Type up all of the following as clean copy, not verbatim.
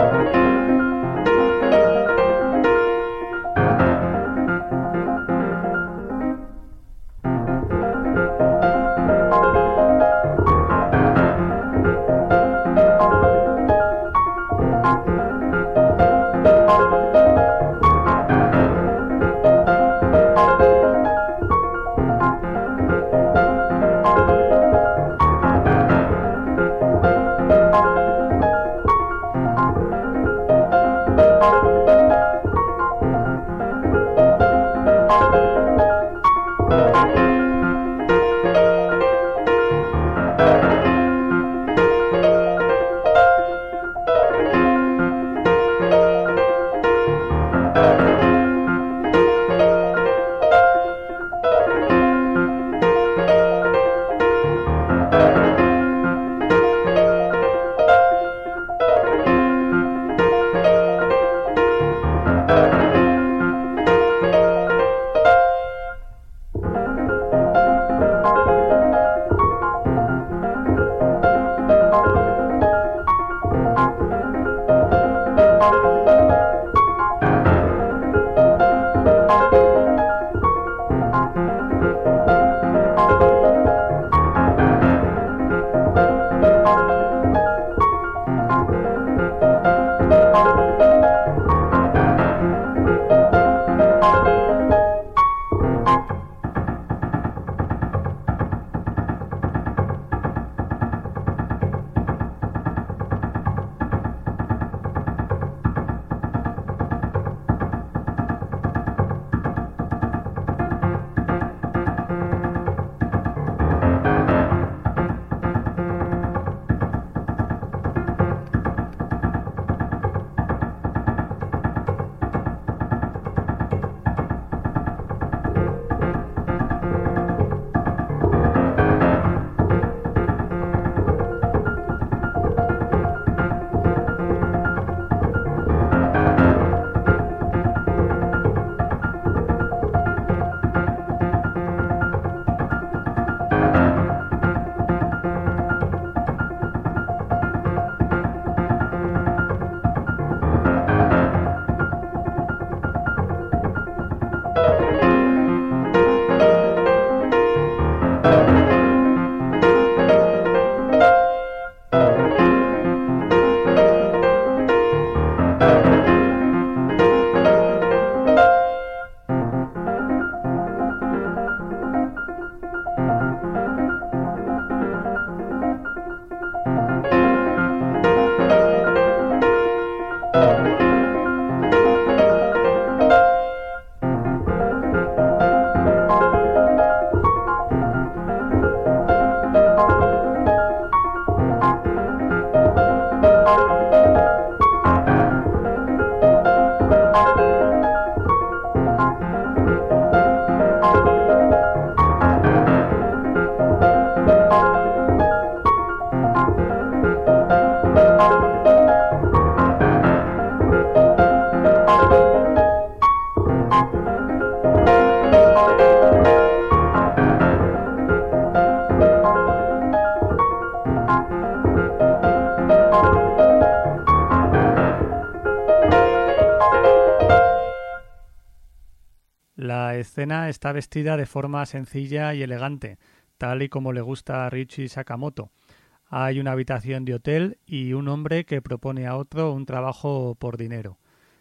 La escena está vestida de forma sencilla y elegante, tal y como le gusta a Ryuichi Sakamoto. Hay una habitación de hotel y un hombre que propone a otro un trabajo por dinero.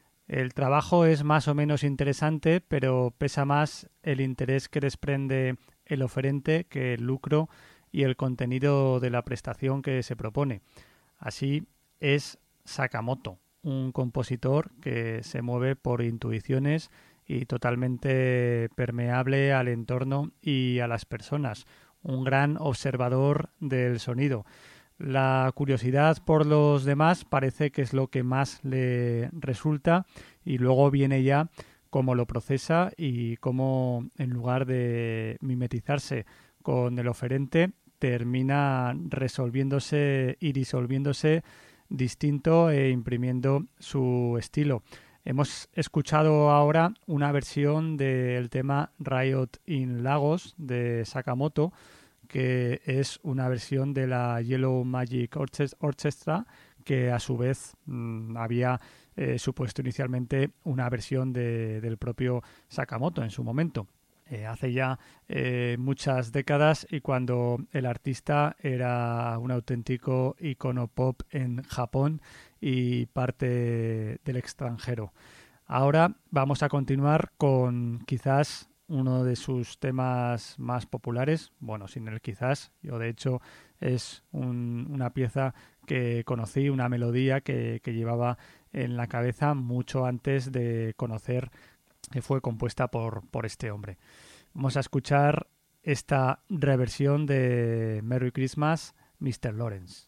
El trabajo es más o menos interesante, pero pesa más el interés que desprende el oferente que el lucro y el contenido de la prestación que se propone. Así es Sakamoto, un compositor que se mueve por intuiciones y totalmente permeable al entorno y a las personas, un gran observador del sonido. La curiosidad por los demás parece que es lo que más le resulta y luego viene ya cómo lo procesa y cómo, en lugar de mimetizarse con el oferente, termina resolviéndose y disolviéndose distinto e imprimiendo su estilo. Hemos escuchado ahora una versión del tema Riot in Lagos de Sakamoto, que es una versión de la Yellow Magic Orchestra que a su vez había supuesto inicialmente una versión del propio Sakamoto en su momento. Hace ya muchas décadas y cuando el artista era un auténtico icono pop en Japón y parte del extranjero. Ahora vamos a continuar con quizás uno de sus temas más populares, bueno, sin el quizás, yo de hecho es una pieza que conocí, una melodía que llevaba en la cabeza mucho antes de conocer que fue compuesta por este hombre. Vamos a escuchar esta reversión de Merry Christmas, Mr. Lawrence.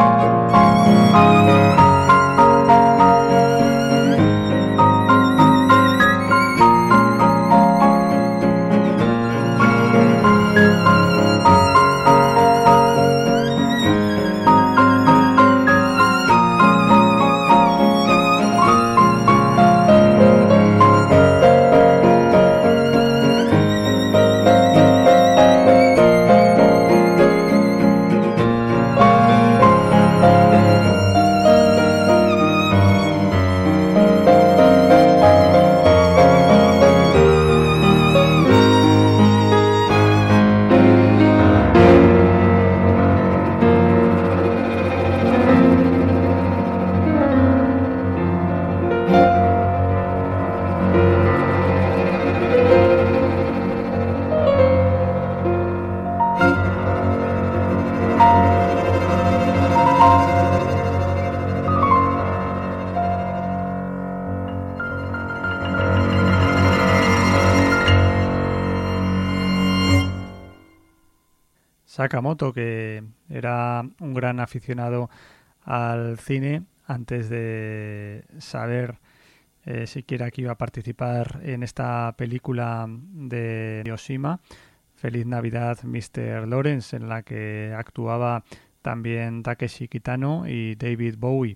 Sakamoto, que era un gran aficionado al cine antes de saber siquiera que iba a participar en esta película de Hiroshima, Feliz Navidad, Mr. Lawrence, en la que actuaba también Takeshi Kitano y David Bowie.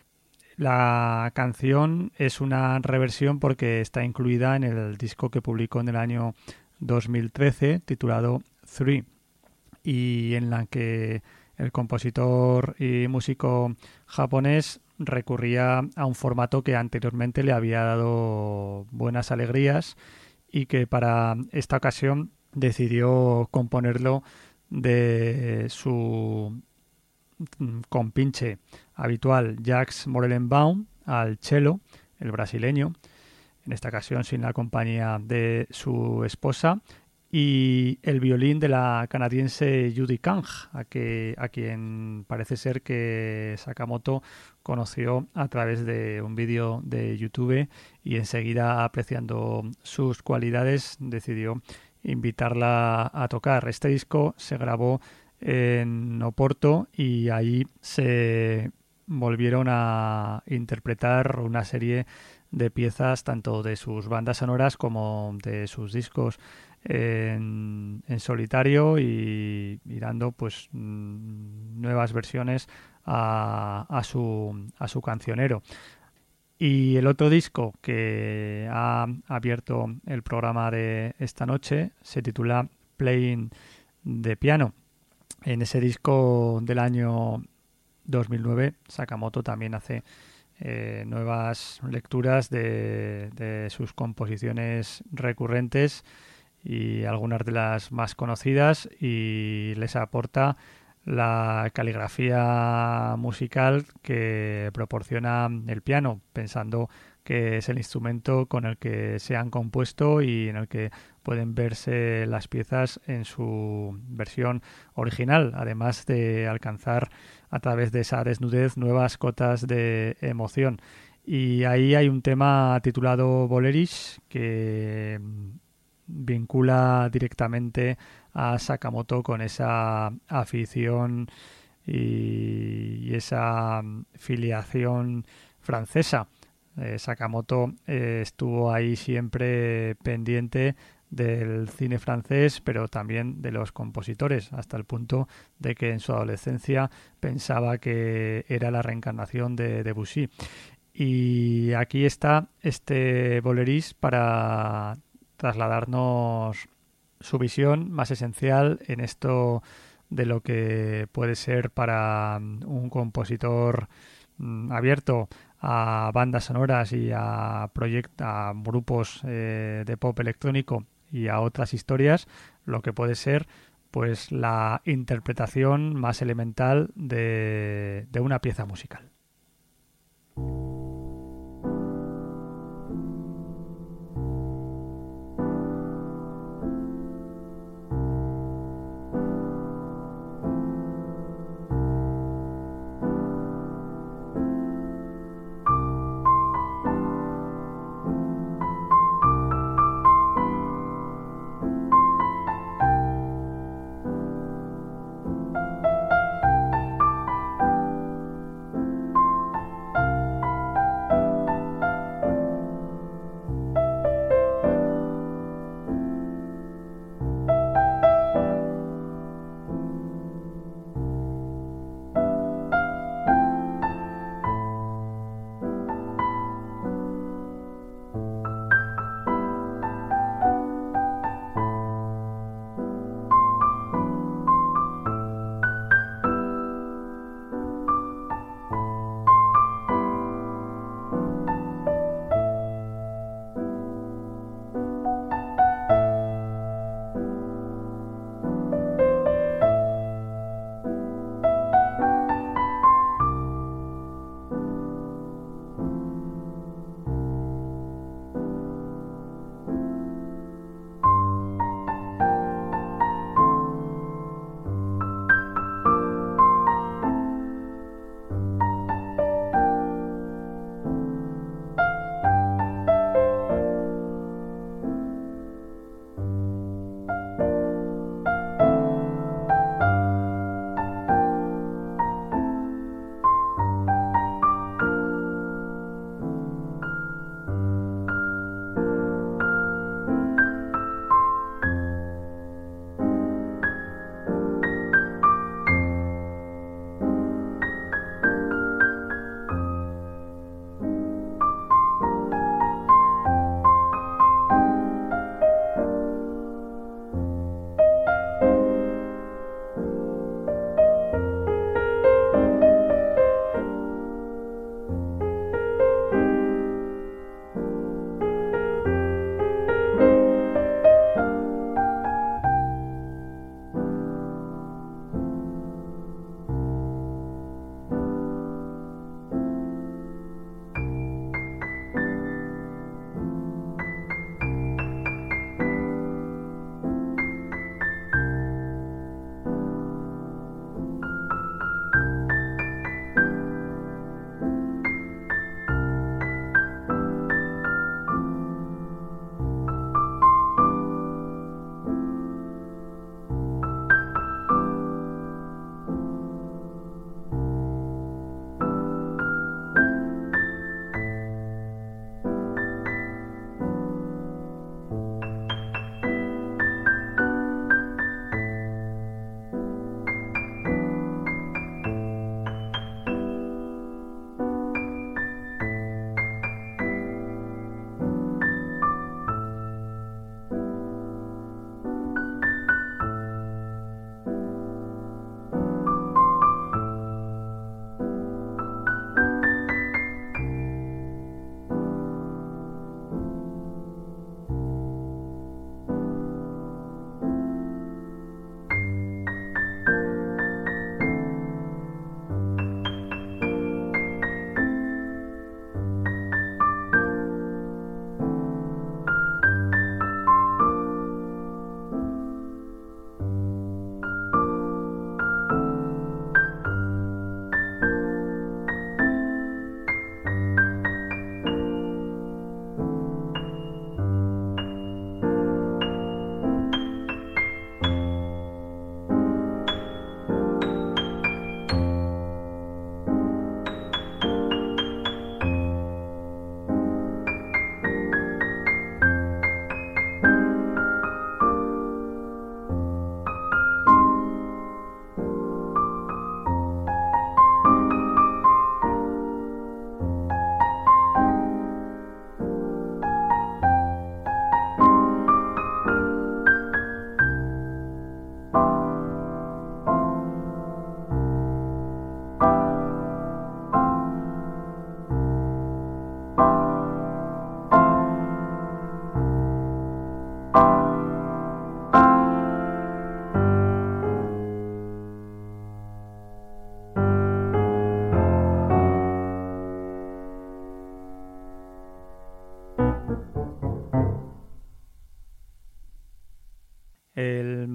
La canción es una reversión porque está incluida en el disco que publicó en el año 2013 titulado Three, y en la que el compositor y músico japonés recurría a un formato que anteriormente le había dado buenas alegrías y que para esta ocasión decidió componerlo de su compinche habitual, Jacques Morellenbaum, al cello, el brasileño, en esta ocasión sin la compañía de su esposa, y el violín de la canadiense Judy Kang, a quien parece ser que Sakamoto conoció a través de un vídeo de YouTube y enseguida, apreciando sus cualidades, decidió invitarla a tocar. Este disco se grabó en Oporto y ahí se volvieron a interpretar una serie de piezas tanto de sus bandas sonoras como de sus discos en solitario y dando pues nuevas versiones a su cancionero. Y el otro disco que ha abierto el programa de esta noche se titula Playing the Piano. En ese disco del año 2009 Sakamoto también hace nuevas lecturas de sus composiciones recurrentes y algunas de las más conocidas, y les aporta la caligrafía musical que proporciona el piano, pensando que es el instrumento con el que se han compuesto y en el que pueden verse las piezas en su versión original, además de alcanzar a través de esa desnudez nuevas cotas de emoción. Y ahí hay un tema titulado Bolerish que vincula directamente a Sakamoto con esa afición y esa filiación francesa. Sakamoto estuvo ahí siempre pendiente del cine francés, pero también de los compositores, hasta el punto de que en su adolescencia pensaba que era la reencarnación de Debussy. Y aquí está este Bolerish para trasladarnos su visión más esencial en esto de lo que puede ser para un compositor abierto a bandas sonoras y a grupos de pop electrónico y a otras historias, lo que puede ser pues la interpretación más elemental de una pieza musical.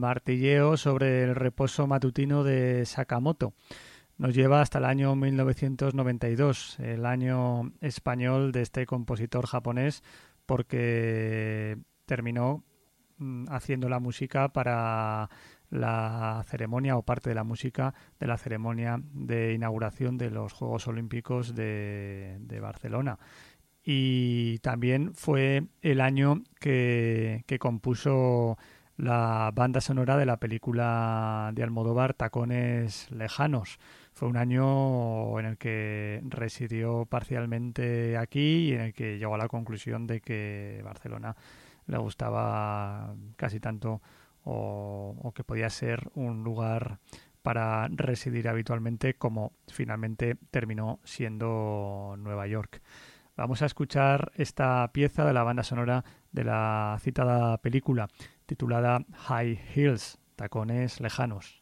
martilleo sobre el reposo matutino de Sakamoto. Nos lleva hasta el año 1992, el año español de este compositor japonés, porque terminó haciendo la música para la ceremonia o parte de la música de la ceremonia de inauguración de los Juegos Olímpicos de Barcelona. Y también fue el año que compuso la banda sonora de la película de Almodóvar Tacones Lejanos. Fue un año en el que residió parcialmente aquí y en el que llegó a la conclusión de que Barcelona le gustaba casi tanto o que podía ser un lugar para residir habitualmente, como finalmente terminó siendo Nueva York. Vamos a escuchar esta pieza de la banda sonora de la citada película, titulada High Heels, Tacones Lejanos.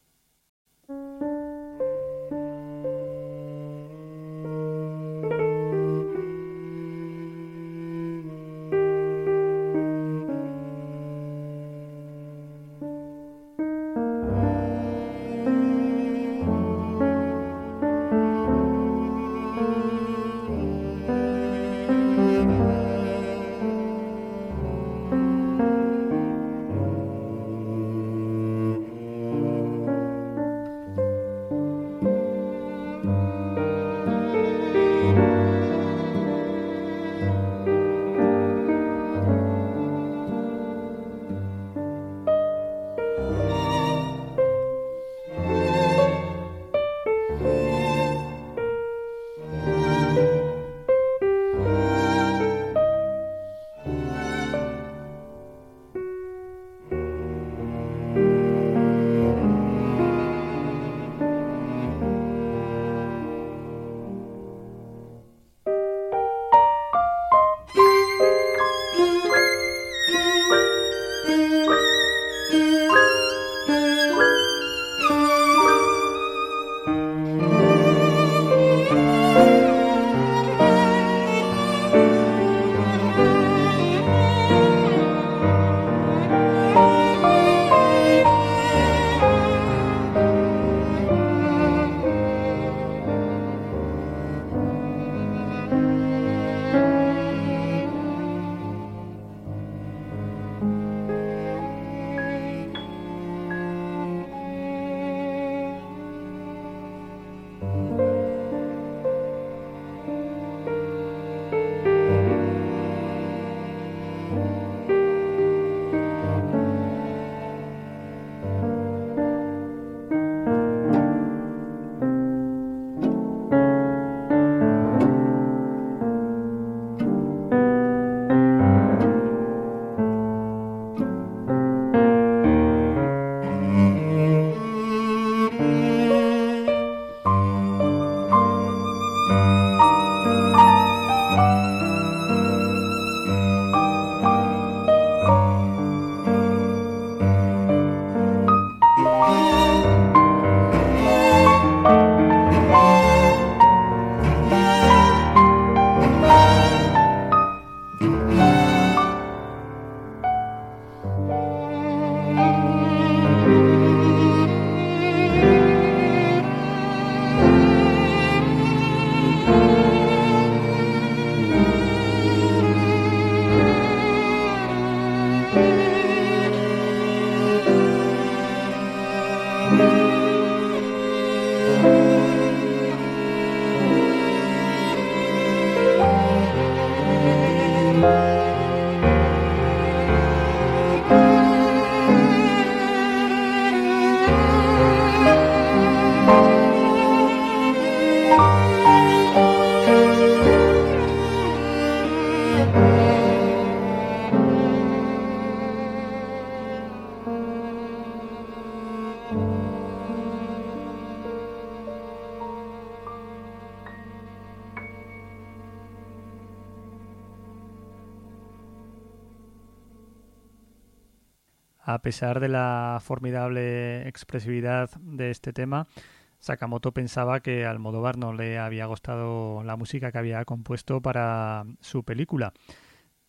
A pesar de la formidable expresividad de este tema, Sakamoto pensaba que a Almodóvar no le había gustado la música que había compuesto para su película.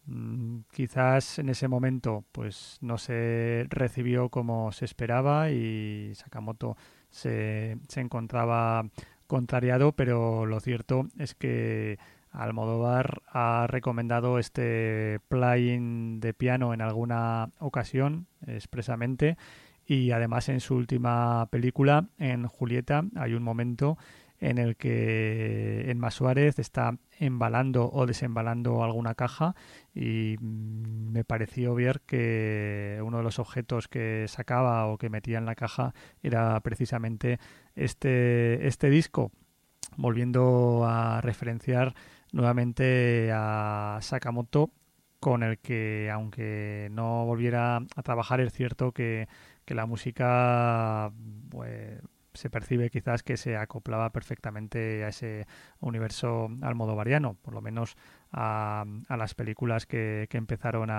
Quizás en ese momento pues no se recibió como se esperaba y Sakamoto se encontraba contrariado, pero lo cierto es que Almodóvar ha recomendado este playing de piano en alguna ocasión expresamente, y además en su última película, en Julieta, hay un momento en el que Emma Suárez está embalando o desembalando alguna caja y me pareció ver que uno de los objetos que sacaba o que metía en la caja era precisamente este disco, volviendo a referenciar nuevamente a Sakamoto, con el que, aunque no volviera a trabajar, es cierto que la música pues, se percibe quizás que se acoplaba perfectamente a ese universo almodovariano, por lo menos a las películas que empezaron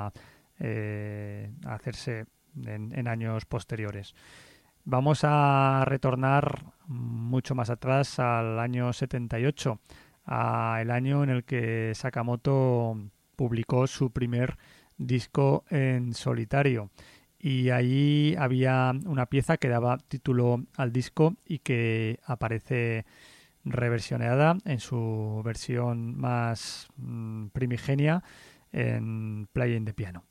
a hacerse en años posteriores. Vamos a retornar mucho más atrás al año 78, el año en el que Sakamoto publicó su primer disco en solitario. Y allí había una pieza que daba título al disco y que aparece reversionada en su versión más primigenia en Playing the Piano.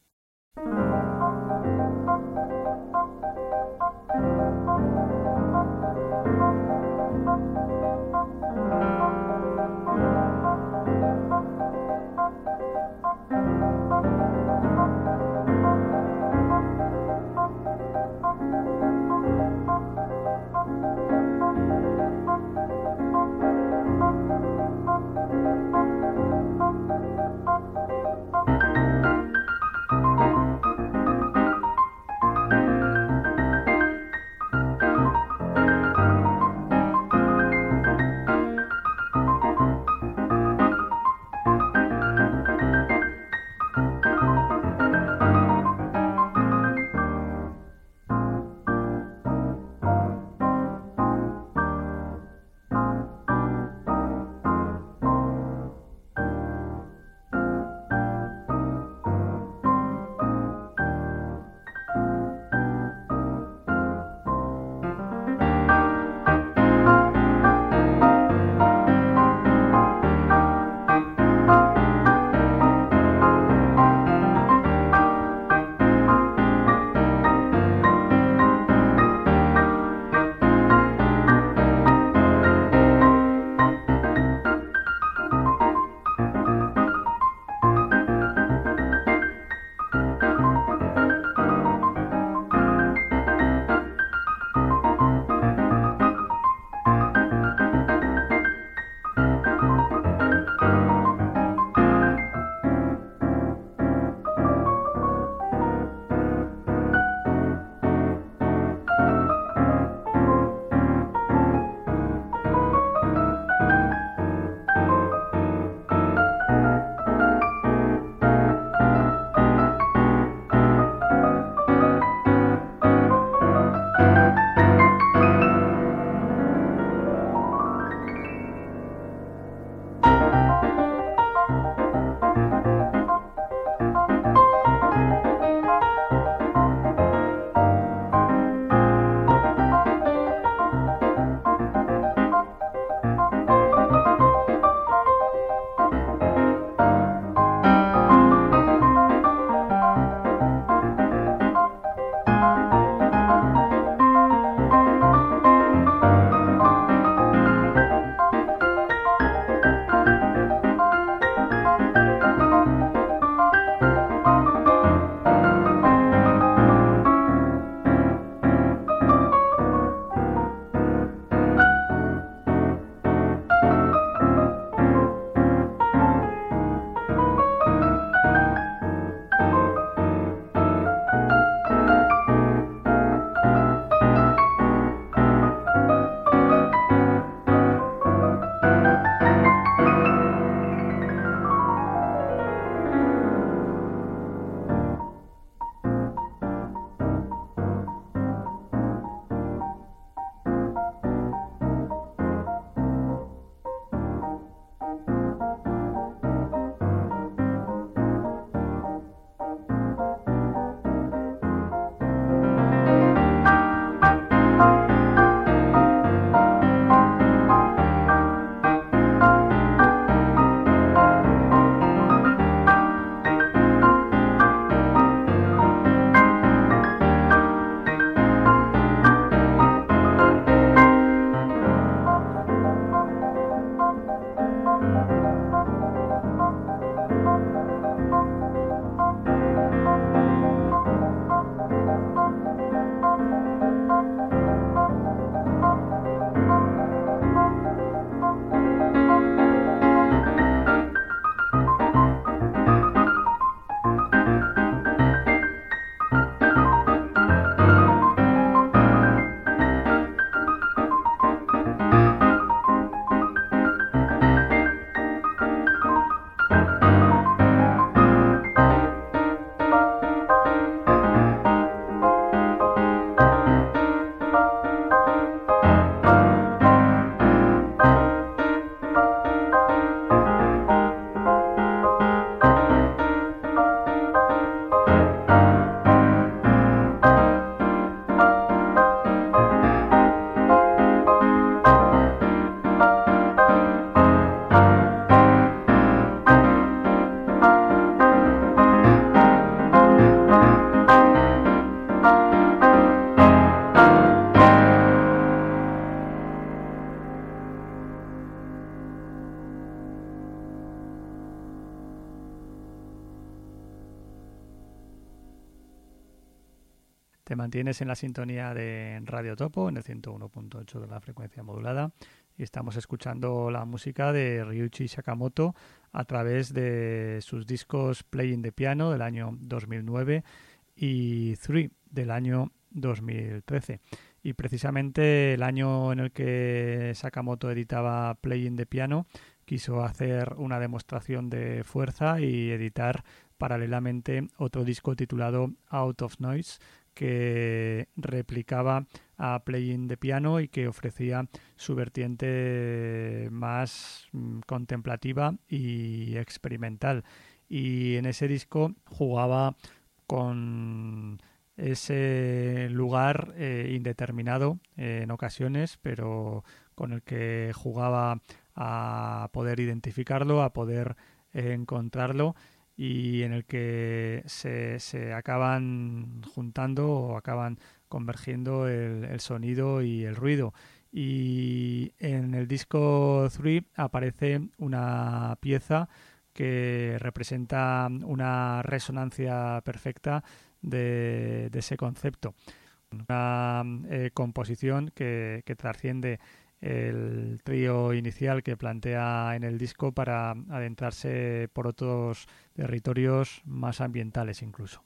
Te mantienes en la sintonía de Radio Topo, en el 101.8 de la frecuencia modulada, y estamos escuchando la música de Ryuichi Sakamoto a través de sus discos Playing the Piano del año 2009 y Three del año 2013. Y precisamente el año en el que Sakamoto editaba Playing the Piano quiso hacer una demostración de fuerza y editar paralelamente otro disco titulado Out of Noise, que replicaba a Playing the Piano y que ofrecía su vertiente más contemplativa y experimental. Y en ese disco jugaba con ese lugar indeterminado en ocasiones, pero con el que jugaba a poder identificarlo, a poder encontrarlo, y en el que se acaban juntando o acaban convergiendo el sonido y el ruido. Y en el disco 3 aparece una pieza que representa una resonancia perfecta de ese concepto. Una composición que trasciende el trío inicial que plantea en el disco para adentrarse por otros territorios más ambientales incluso.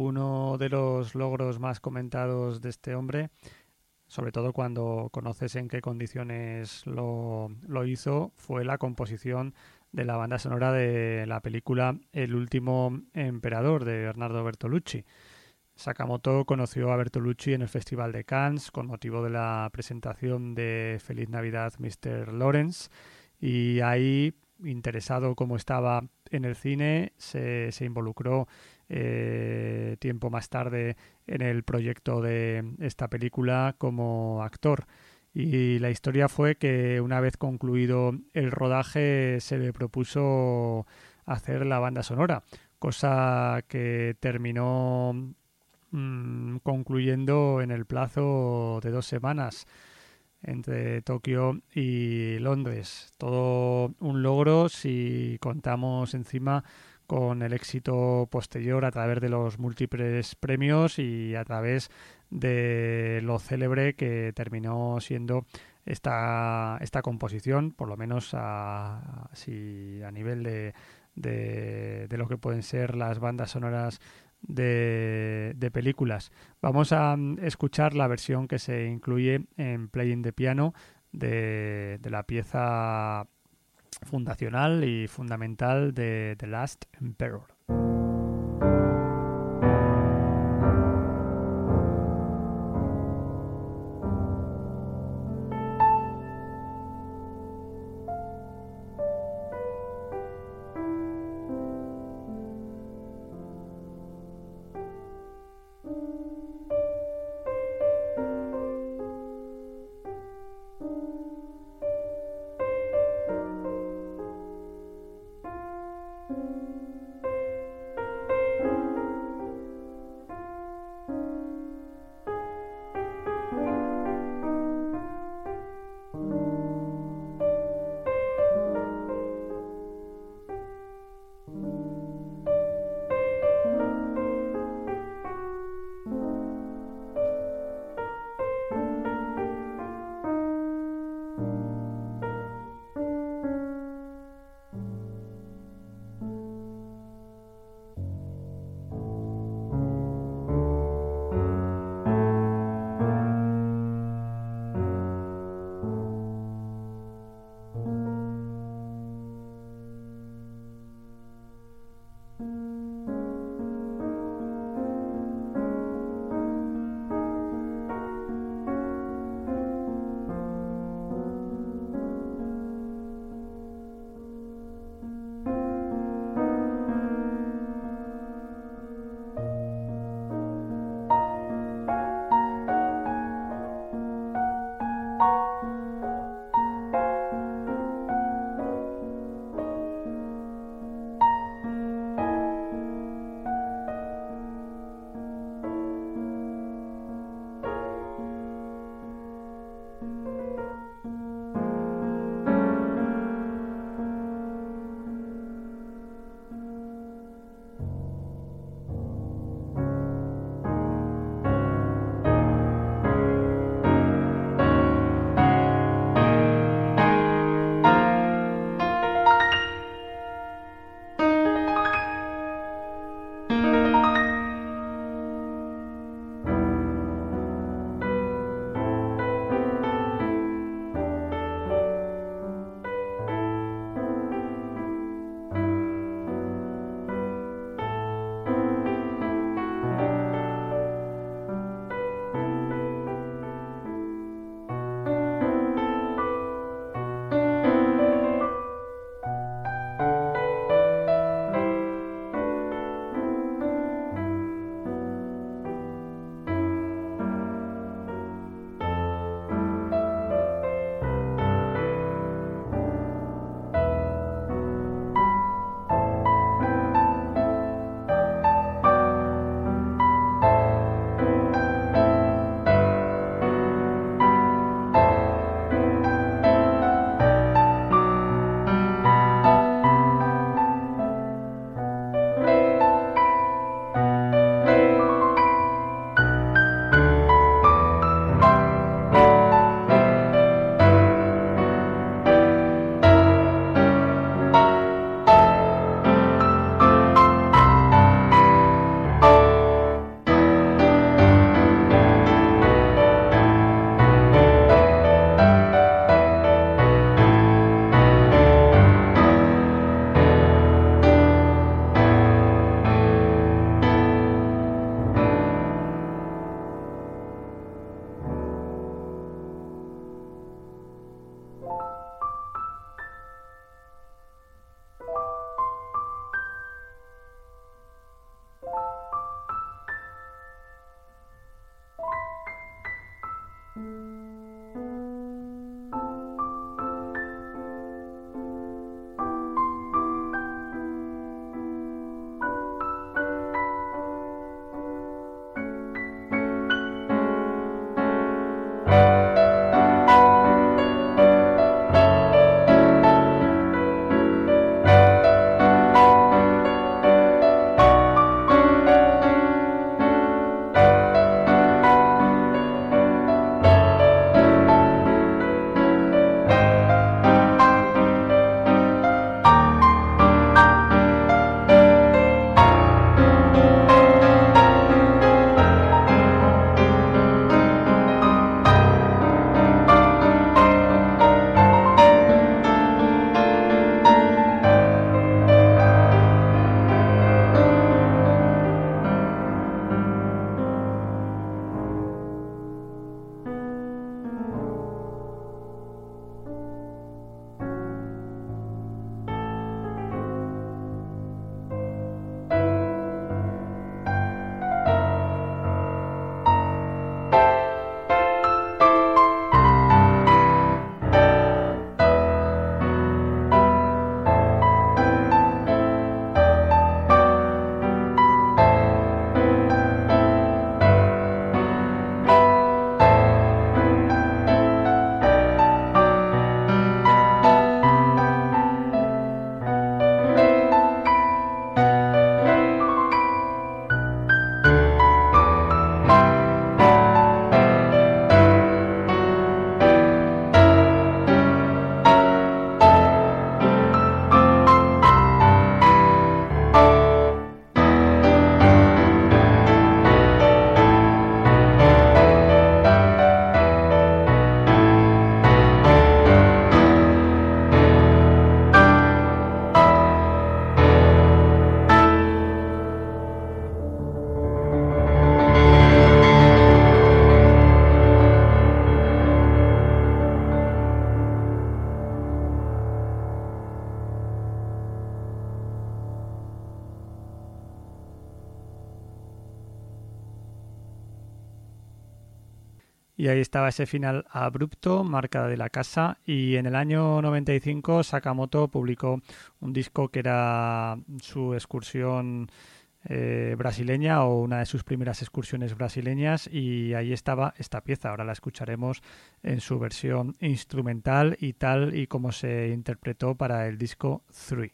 Uno de los logros más comentados de este hombre, sobre todo cuando conoces en qué condiciones lo hizo, fue la composición de la banda sonora de la película El último emperador de Bernardo Bertolucci. Sakamoto conoció a Bertolucci en el Festival de Cannes con motivo de la presentación de Feliz Navidad Mr. Lawrence, y ahí, interesado como estaba en el cine, se involucró tiempo más tarde en el proyecto de esta película como actor. Y la historia fue que una vez concluido el rodaje se le propuso hacer la banda sonora, cosa que terminó concluyendo en el plazo de 2 semanas entre Tokio y Londres. Todo un logro si contamos encima con el éxito posterior a través de los múltiples premios y a través de lo célebre que terminó siendo esta composición, por lo menos si a nivel de lo que pueden ser las bandas sonoras de películas. Vamos a escuchar la versión que se incluye en Playing the Piano de la pieza fundacional y fundamental de The Last Emperor. Y ahí estaba ese final abrupto, marca de la casa, y en el año 95 Sakamoto publicó un disco que era su excursión brasileña o una de sus primeras excursiones brasileñas, y ahí estaba esta pieza. Ahora la escucharemos en su versión instrumental y tal y como se interpretó para el disco 3.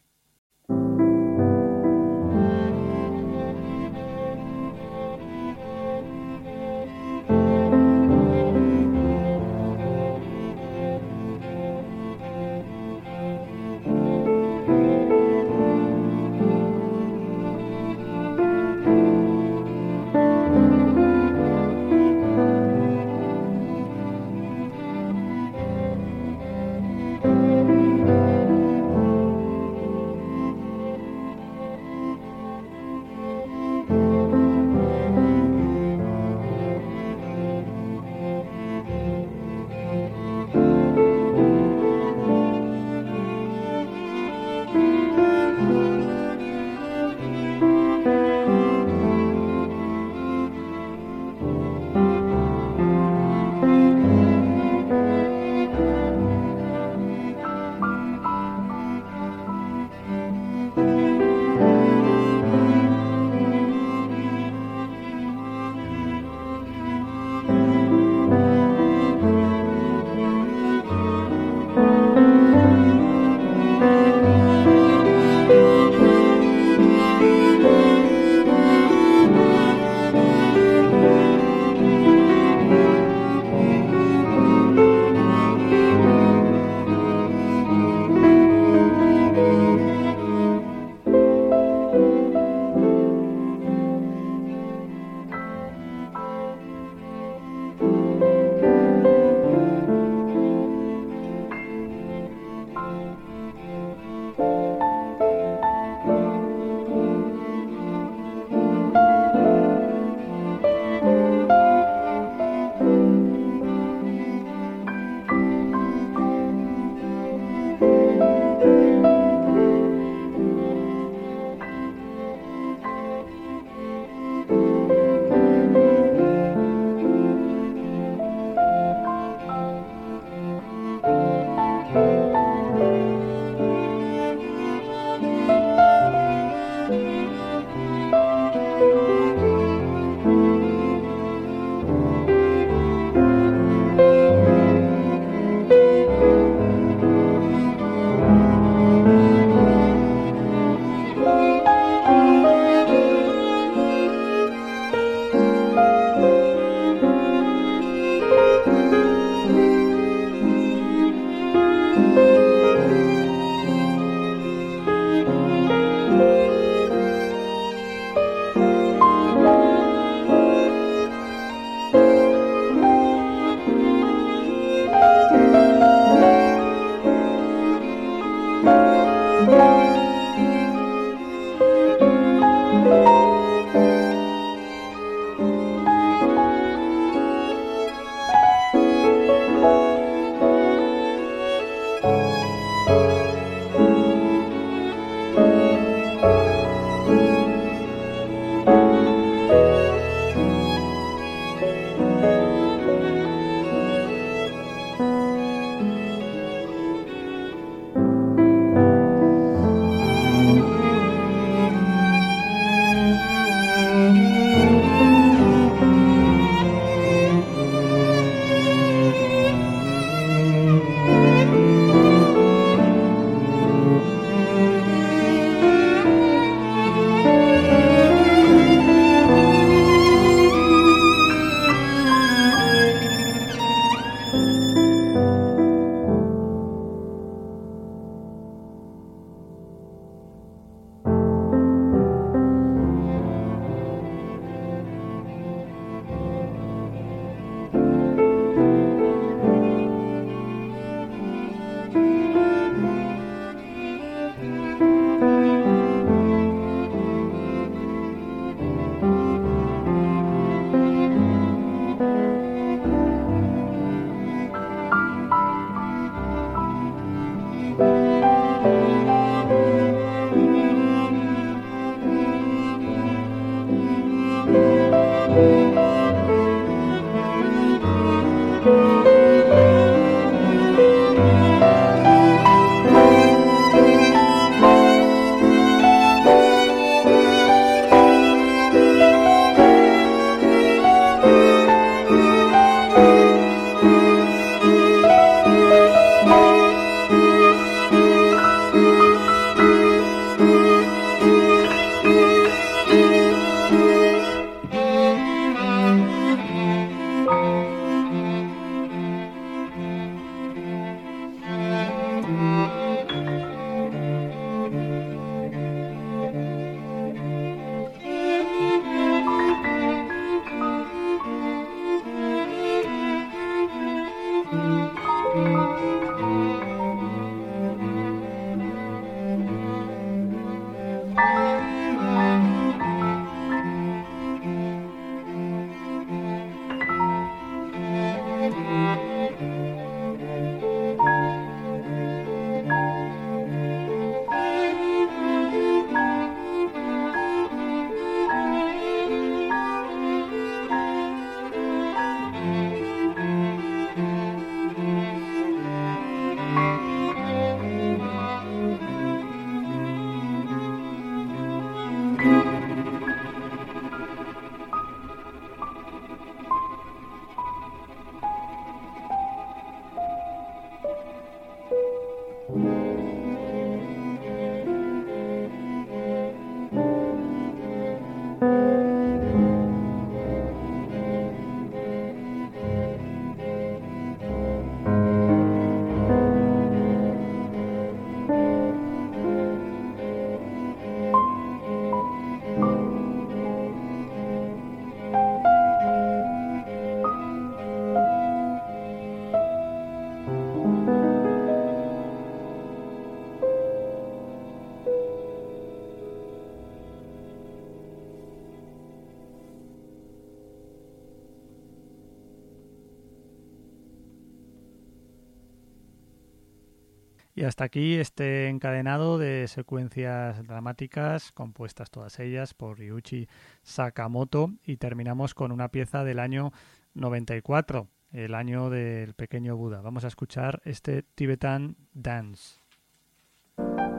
Y hasta aquí este encadenado de secuencias dramáticas compuestas todas ellas por Ryuichi Sakamoto, y terminamos con una pieza del año 94, el año del pequeño Buda. Vamos a escuchar este Tibetan Dance.